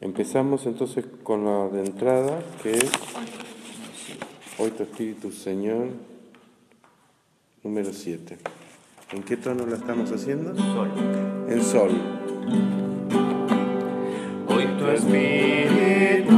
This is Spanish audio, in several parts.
Empezamos entonces con la de entrada, que es Hoy tu Espíritu Señor, número 7. ¿En qué tono la estamos haciendo? Sol. En sol. Hoy tu Espíritu,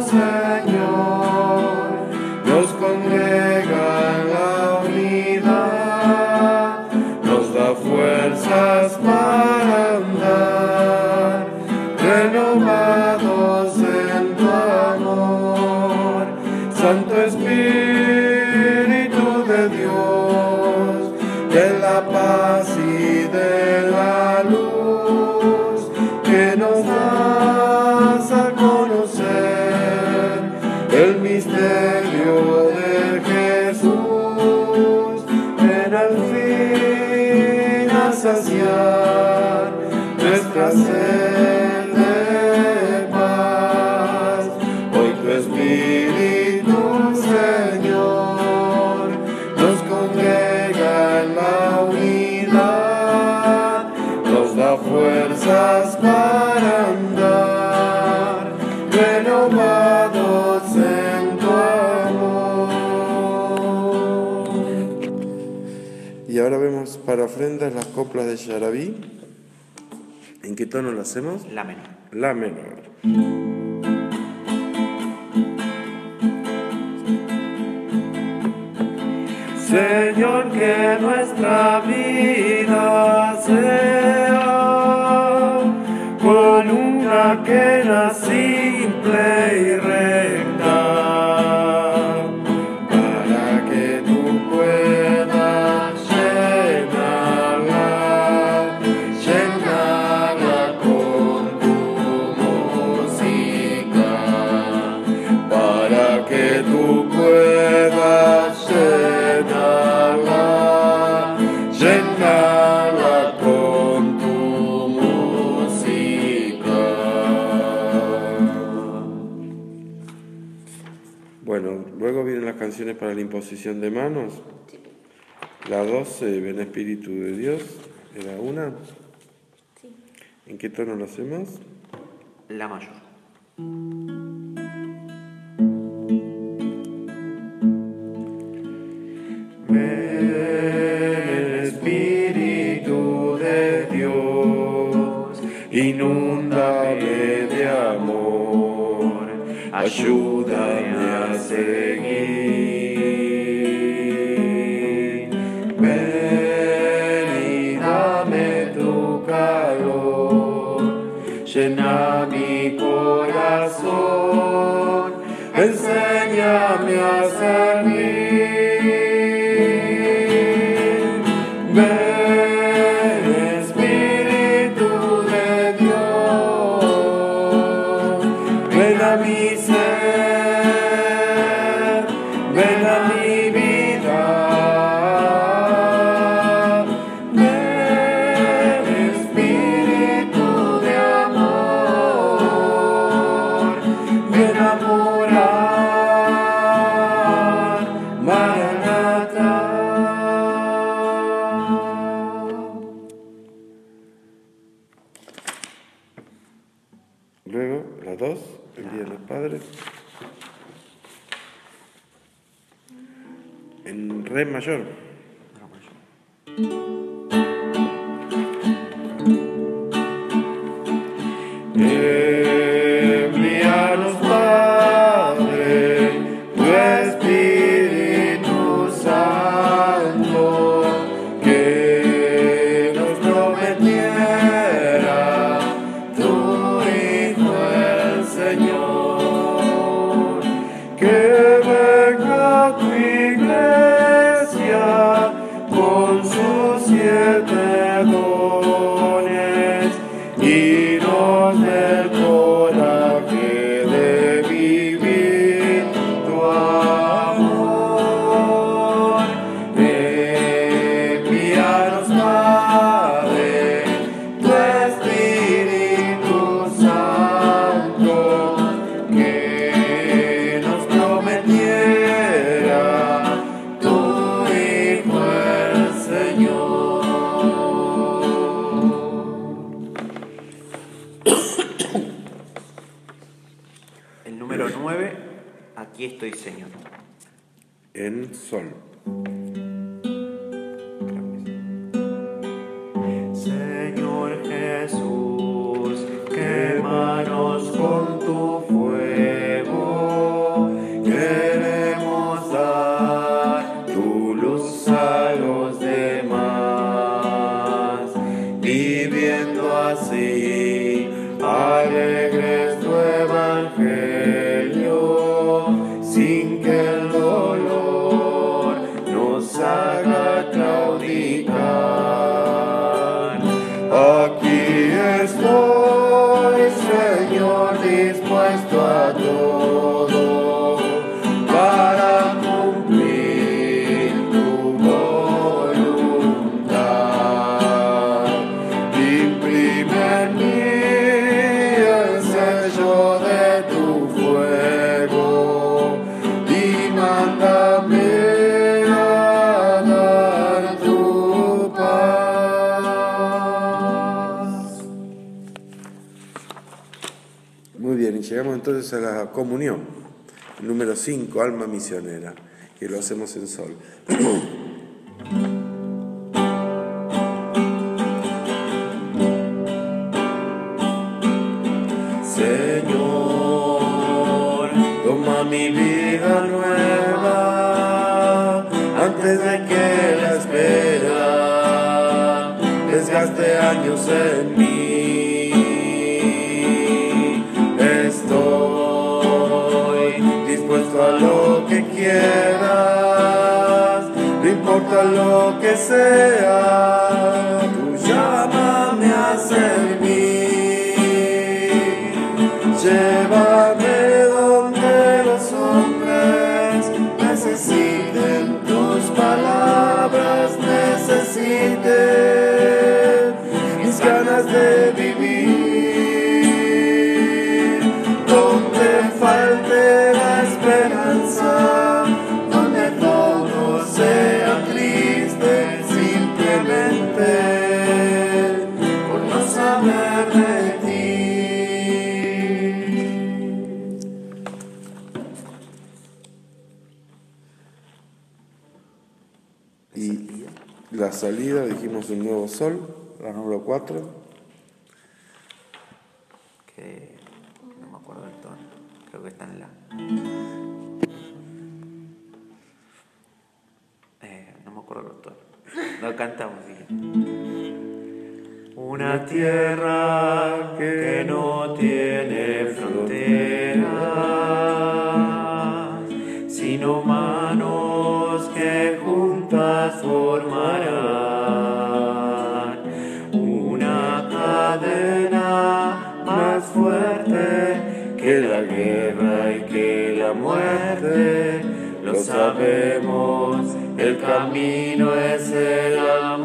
Señor, Nos congrega en la unidad, nos da fuerzas para andar, renovados en tu amor. Santo Espíritu de Dios, de la paz y de la luz, que nos das a conocer el misterio de Jesús. Ven al fin a saciar nuestra sed de paz. Hoy tu Espíritu, Señor, nos congrega en la unidad, nos da fuerzas para andar, renovados en tu amor. Y ahora vemos para ofrendas las coplas de Yarabí. ¿En qué tono lo hacemos? la menor. La menor. Señor, que nuestra vida sea con una quena simple y recta, para que tú puedas llenarla con tu música, para que tú puedas llenarla con tu música. Bueno, luego vienen las canciones para la imposición de manos. La 12, Ven Espíritu de Dios, ¿era una? Sí. ¿En qué tono lo hacemos? La mayor. Ven Espíritu de Dios, inúndame de amor, ayúdame a seguir. Ven y dame tu calor, llena mi corazón, enséñame a servir. Ven Espíritu de Dios, ven a mi ser, ven a mi vida. Ven Espíritu de amor, ven a morar, Maranatha. Luego, la 2, el Día de los Padres. En re mayor. La mayor. Envíanos, Padre, tu Espíritu Santo, que nos prometiera tu Hijo el Señor, que venga tu iglesia con sus 7 dones y nos dé el coraje de vivir tu amor. Envíanos, Padre, tu Espíritu Santo, que nos prometiera tu Hijo el Señor. 9, aquí estoy, Señor. En sol. Señor Jesús, quémanos con tu fuego. Queremos dar tu luz a los demás, viviendo así alegres tu evangelio, sin que el dolor nos haga claudicar. Aquí estoy, Señor, dispuesto a todo para cumplir tu voluntad. Imprime en mí el sello de tu fuego y mándame a dar tu paz. Muy bien, y llegamos entonces a la comunión. Número 5, alma misionera, que lo hacemos en sol. Señor, toma mi vida nueva antes de que la espera desgaste años en mí. Estoy dispuesto a lo que quieras, no importa lo que sea, tú llámame a servir. Llévame donde los hombres necesiten tus palabras, necesiten mis ganas de vivir. Donde falte la esperanza, donde todo sea triste, simplemente por no saber de ti. Y la salida, dijimos un nuevo sol, la número 4. Que no me acuerdo del tono, creo que está en la. No me acuerdo del tono. Lo cantamos, dije. Una tierra que no tiene fronteras, sino manos que juntas formarán una cadena más fuerte que la guerra y que la muerte. Lo sabemos, el camino es el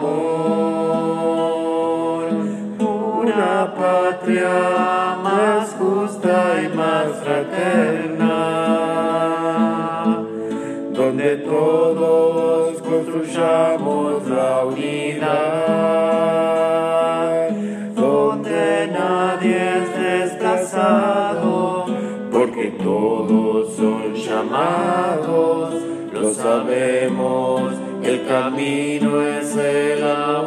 amor. Una patria más justa y más fraterna, donde todos construyamos la unidad, donde nadie es desplazado, porque todos son llamados. Lo sabemos, el camino es el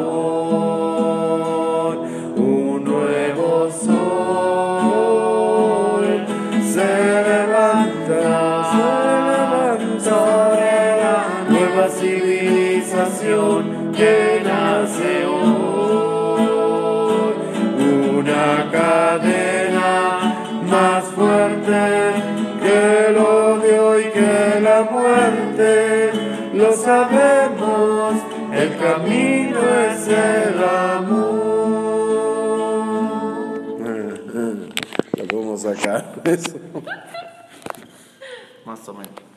amor. Un nuevo sol se levanta sobre la nueva civilización que nace hoy. Una cadena más fuerte que el odio y que la muerte. Lo sabemos, el camino es el amor. Lo podemos sacar. Eso. Más o menos.